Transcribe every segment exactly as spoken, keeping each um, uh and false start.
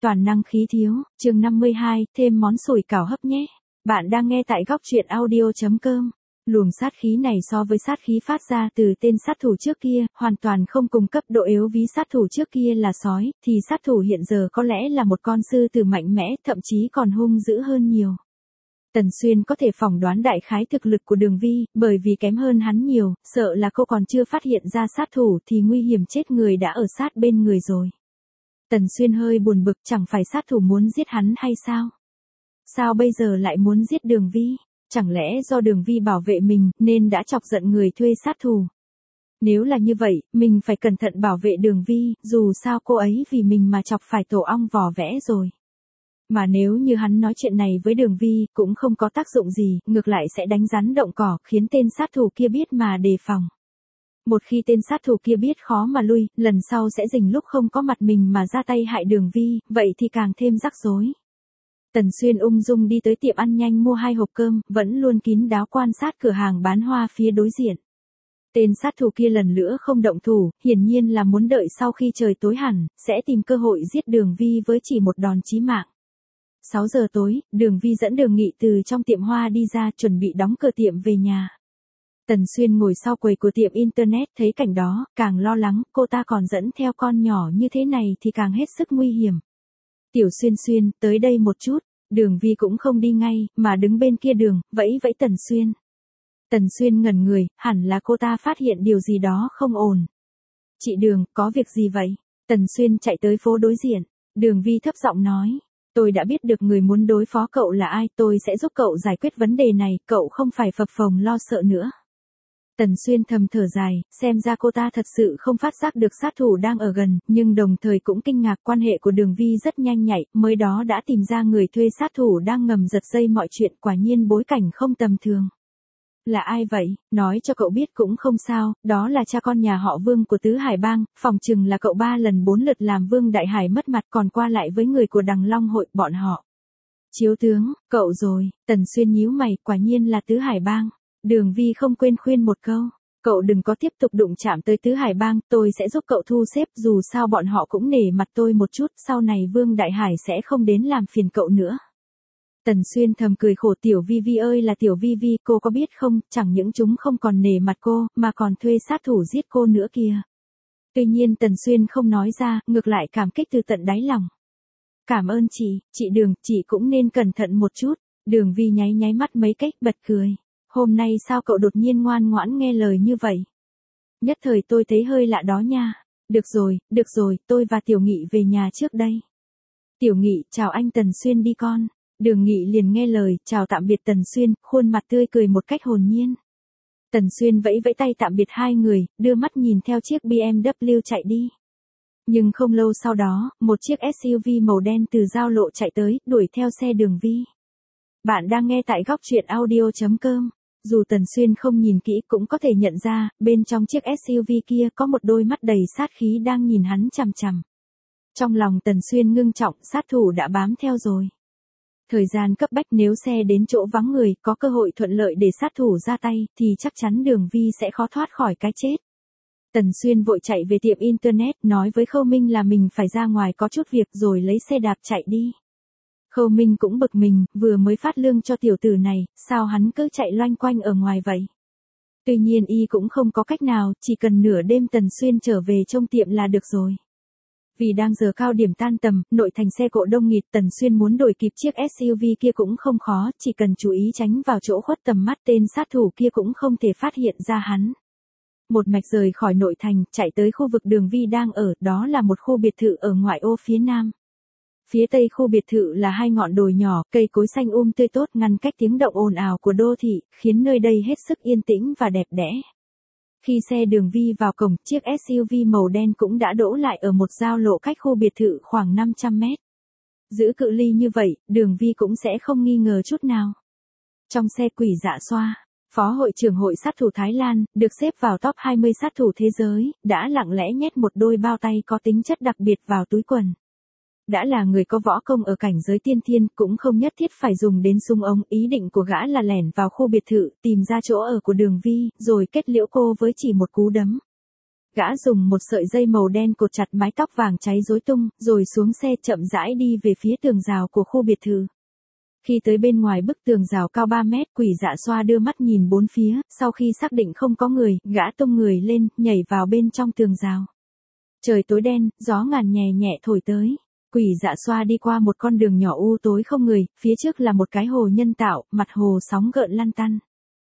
toàn năng khí thiếu, chương năm mươi hai, thêm món sủi cảo hấp nhé. Bạn đang nghe tại góc truyện audio chấm com. Luồng sát khí này so với sát khí phát ra từ tên sát thủ trước kia, hoàn toàn không cùng cấp độ yếu. Ví sát thủ trước kia là sói, thì sát thủ hiện giờ có lẽ là một con sư tử mạnh mẽ, thậm chí còn hung dữ hơn nhiều. Tần Xuyên có thể phỏng đoán đại khái thực lực của Đường Vi, bởi vì kém hơn hắn nhiều, sợ là cô còn chưa phát hiện ra sát thủ thì nguy hiểm chết người đã ở sát bên người rồi. Tần Xuyên hơi buồn bực, chẳng phải sát thủ muốn giết hắn hay sao? Sao bây giờ lại muốn giết Đường Vi? Chẳng lẽ do Đường Vi bảo vệ mình nên đã chọc giận người thuê sát thủ? Nếu là như vậy, mình phải cẩn thận bảo vệ Đường Vi, dù sao cô ấy vì mình mà chọc phải tổ ong vò vẽ rồi. Mà nếu như hắn nói chuyện này với Đường Vi, cũng không có tác dụng gì, ngược lại sẽ đánh rắn động cỏ, khiến tên sát thủ kia biết mà đề phòng. Một khi tên sát thủ kia biết khó mà lui, lần sau sẽ rình lúc không có mặt mình mà ra tay hại Đường Vi, vậy thì càng thêm rắc rối. Tần Xuyên ung dung đi tới tiệm ăn nhanh mua hai hộp cơm, vẫn luôn kín đáo quan sát cửa hàng bán hoa phía đối diện. Tên sát thủ kia lần nữa không động thủ, hiển nhiên là muốn đợi sau khi trời tối hẳn, sẽ tìm cơ hội giết Đường Vi với chỉ một đòn chí mạng. sáu giờ tối, Đường Vi dẫn Đường Nghị từ trong tiệm hoa đi ra, chuẩn bị đóng cửa tiệm về nhà. Tần Xuyên ngồi sau quầy của tiệm internet, thấy cảnh đó, càng lo lắng, cô ta còn dẫn theo con nhỏ như thế này thì càng hết sức nguy hiểm. Tiểu Xuyên Xuyên, tới đây một chút. Đường Vi cũng không đi ngay, mà đứng bên kia đường, vẫy vẫy Tần Xuyên. Tần Xuyên ngẩn người, hẳn là cô ta phát hiện điều gì đó không ổn. Chị Đường, có việc gì vậy? Tần Xuyên chạy tới phố đối diện. Đường Vi thấp giọng nói. Tôi đã biết được người muốn đối phó cậu là ai, tôi sẽ giúp cậu giải quyết vấn đề này, cậu không phải phập phồng lo sợ nữa. Tần Xuyên thầm thở dài, xem ra cô ta thật sự không phát giác được sát thủ đang ở gần, nhưng đồng thời cũng kinh ngạc quan hệ của Đường Vi rất nhanh nhạy, mới đó đã tìm ra người thuê sát thủ đang ngầm giật dây mọi chuyện, quả nhiên bối cảnh không tầm thường. Là ai vậy? Nói cho cậu biết cũng không sao, đó là cha con nhà họ Vương của Tứ Hải Bang, phòng chừng là cậu ba lần bốn lượt làm Vương Đại Hải mất mặt còn qua lại với người của Đằng Long hội, bọn họ. Chiếu tướng, cậu rồi, Tần Xuyên nhíu mày, quả nhiên là Tứ Hải Bang. Đường Vi không quên khuyên một câu, cậu đừng có tiếp tục đụng chạm tới Tứ Hải Bang, tôi sẽ giúp cậu thu xếp, dù sao bọn họ cũng nể mặt tôi một chút, sau này Vương Đại Hải sẽ không đến làm phiền cậu nữa. Tần Xuyên thầm cười khổ, Tiểu Vi Vi ơi là Tiểu Vi Vi, cô có biết không, chẳng những chúng không còn nể mặt cô, mà còn thuê sát thủ giết cô nữa kìa. Tuy nhiên Tần Xuyên không nói ra, ngược lại cảm kích từ tận đáy lòng. Cảm ơn chị, chị Đường, chị cũng nên cẩn thận một chút. Đường Vi nháy nháy mắt mấy cách, bật cười. Hôm nay sao cậu đột nhiên ngoan ngoãn nghe lời như vậy? Nhất thời tôi thấy hơi lạ đó nha. Được rồi, được rồi, tôi và Tiểu Nghị về nhà trước đây. Tiểu Nghị, chào anh Tần Xuyên đi con. Đường Nghị liền nghe lời, chào tạm biệt Tần Xuyên, khuôn mặt tươi cười một cách hồn nhiên. Tần Xuyên vẫy vẫy tay tạm biệt hai người, đưa mắt nhìn theo chiếc bê em vê chạy đi. Nhưng không lâu sau đó, một chiếc ét u vê màu đen từ giao lộ chạy tới, đuổi theo xe Đường Vi. Bạn đang nghe tại góc truyện audio chấm com. Dù Tần Xuyên không nhìn kỹ cũng có thể nhận ra, bên trong chiếc ét u vê kia có một đôi mắt đầy sát khí đang nhìn hắn chằm chằm. Trong lòng Tần Xuyên ngưng trọng, sát thủ đã bám theo rồi. Thời gian cấp bách, nếu xe đến chỗ vắng người, có cơ hội thuận lợi để sát thủ ra tay, thì chắc chắn Đường Vi sẽ khó thoát khỏi cái chết. Tần Xuyên vội chạy về tiệm internet, nói với Khâu Minh là mình phải ra ngoài có chút việc rồi lấy xe đạp chạy đi. Khâu Minh cũng bực mình, vừa mới phát lương cho tiểu tử này, sao hắn cứ chạy loanh quanh ở ngoài vậy? Tuy nhiên y cũng không có cách nào, chỉ cần nửa đêm Tần Xuyên trở về trong tiệm là được rồi. Vì đang giờ cao điểm tan tầm, nội thành xe cộ đông nghịt, Tần Xuyên muốn đuổi kịp chiếc ét u vê kia cũng không khó, chỉ cần chú ý tránh vào chỗ khuất tầm mắt, tên sát thủ kia cũng không thể phát hiện ra hắn. Một mạch rời khỏi nội thành, chạy tới khu vực Đường Vi đang ở, đó là một khu biệt thự ở ngoại ô phía nam. Phía tây khu biệt thự là hai ngọn đồi nhỏ, cây cối xanh um tươi tốt ngăn cách tiếng động ồn ào của đô thị, khiến nơi đây hết sức yên tĩnh và đẹp đẽ. Khi xe Đường Vi vào cổng, chiếc ét u vê màu đen cũng đã đỗ lại ở một giao lộ cách khu biệt thự khoảng năm trăm mét. Giữ cự ly như vậy, Đường Vi cũng sẽ không nghi ngờ chút nào. Trong xe Quỷ Dạ Xoa, Phó hội trưởng hội sát thủ Thái Lan, được xếp vào top hai mươi sát thủ thế giới, đã lặng lẽ nhét một đôi bao tay có tính chất đặc biệt vào túi quần. Đã là người có võ công ở cảnh giới tiên thiên, cũng không nhất thiết phải dùng đến súng ống, ý định của gã là lẻn vào khu biệt thự, tìm ra chỗ ở của Đường Vi, rồi kết liễu cô với chỉ một cú đấm. gã dùng một sợi dây màu đen cột chặt mái tóc vàng cháy rối tung, rồi xuống xe chậm rãi đi về phía tường rào của khu biệt thự. Khi tới bên ngoài bức tường rào cao ba mét, Quỷ Dạ Xoa đưa mắt nhìn bốn phía, sau khi xác định không có người, gã tung người lên, nhảy vào bên trong tường rào. Trời tối đen, gió ngàn nhẹ nhẹ thổi tới. Quỷ Dạ Xoa đi qua một con đường nhỏ u tối không người, phía trước là một cái hồ nhân tạo, mặt hồ sóng gợn lăn tăn.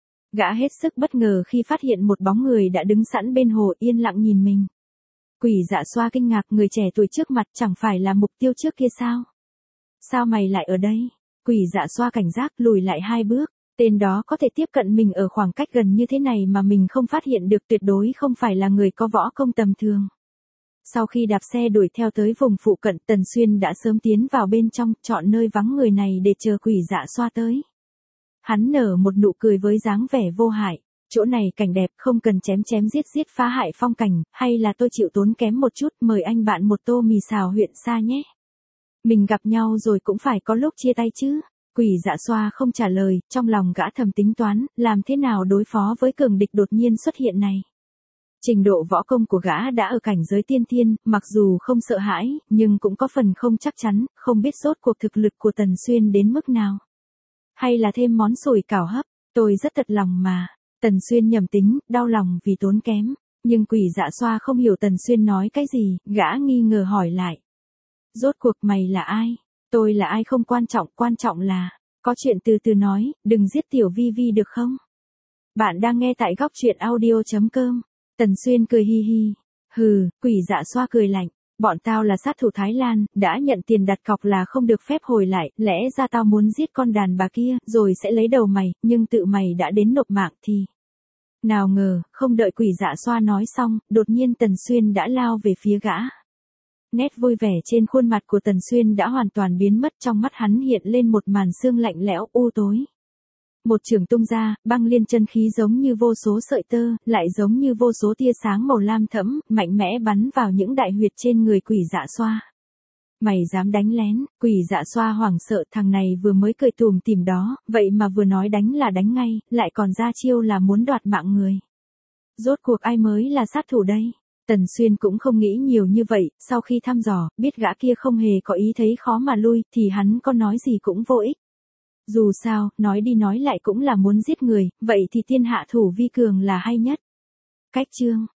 Gã hết sức bất ngờ khi phát hiện một bóng người đã đứng sẵn bên hồ yên lặng nhìn mình. Quỷ Dạ Xoa kinh ngạc, người trẻ tuổi trước mặt chẳng phải là mục tiêu trước kia sao? Sao mày lại ở đây? Quỷ Dạ Xoa cảnh giác lùi lại hai bước, tên đó có thể tiếp cận mình ở khoảng cách gần như thế này mà mình không phát hiện được, tuyệt đối không phải là người có võ công tầm thường. Sau khi đạp xe đuổi theo tới vùng phụ cận, Tần Xuyên đã sớm tiến vào bên trong, chọn nơi vắng người này để chờ Quỷ Dạ Xoa tới. Hắn nở một nụ cười với dáng vẻ vô hại, chỗ này cảnh đẹp, không cần chém chém giết giết phá hại phong cảnh, hay là tôi chịu tốn kém một chút, mời anh bạn một tô mì xào huyện Sa nhé. Mình gặp nhau rồi cũng phải có lúc chia tay chứ. Quỷ Dạ Xoa không trả lời, trong lòng gã thầm tính toán, làm thế nào đối phó với cường địch đột nhiên xuất hiện này. Trình độ võ công của gã đã ở cảnh giới tiên thiên, mặc dù không sợ hãi, nhưng cũng có phần không chắc chắn, không biết rốt cuộc thực lực của Tần Xuyên đến mức nào. Hay là thêm món sủi cảo hấp, tôi rất thật lòng mà. Tần Xuyên nhầm tính, đau lòng vì tốn kém. Nhưng Quỷ Dạ Xoa không hiểu Tần Xuyên nói cái gì, gã nghi ngờ hỏi lại. Rốt cuộc mày là ai? Tôi là ai không quan trọng, quan trọng là, có chuyện từ từ nói, đừng giết tiểu Vi Vi được không? Bạn đang nghe tại góc truyện audio chấm com. Tần Xuyên cười hi hi. Hừ, Quỷ Dạ Xoa cười lạnh. Bọn tao là sát thủ Thái Lan, đã nhận tiền đặt cọc là không được phép hồi lại, lẽ ra tao muốn giết con đàn bà kia, rồi sẽ lấy đầu mày, nhưng tự mày đã đến nộp mạng thì... Nào ngờ, không đợi Quỷ Dạ Xoa nói xong, đột nhiên Tần Xuyên đã lao về phía gã. Nét vui vẻ trên khuôn mặt của Tần Xuyên đã hoàn toàn biến mất, trong mắt hắn hiện lên một màn sương lạnh lẽo u tối. Một chưởng tung ra, băng liên chân khí giống như vô số sợi tơ, lại giống như vô số tia sáng màu lam thẫm, mạnh mẽ bắn vào những đại huyệt trên người Quỷ Dạ Xoa. Mày dám đánh lén? Quỷ Dạ Xoa hoảng sợ, thằng này vừa mới cười tùm tìm đó, vậy mà vừa nói đánh là đánh ngay, lại còn ra chiêu là muốn đoạt mạng người. Rốt cuộc ai mới là sát thủ đây? Tần Xuyên cũng không nghĩ nhiều như vậy, sau khi thăm dò, biết gã kia không hề có ý thấy khó mà lui, thì hắn có nói gì cũng vô ích. Dù sao, nói đi nói lại cũng là muốn giết người, vậy thì thiên hạ thủ vi cường là hay nhất. Cách chương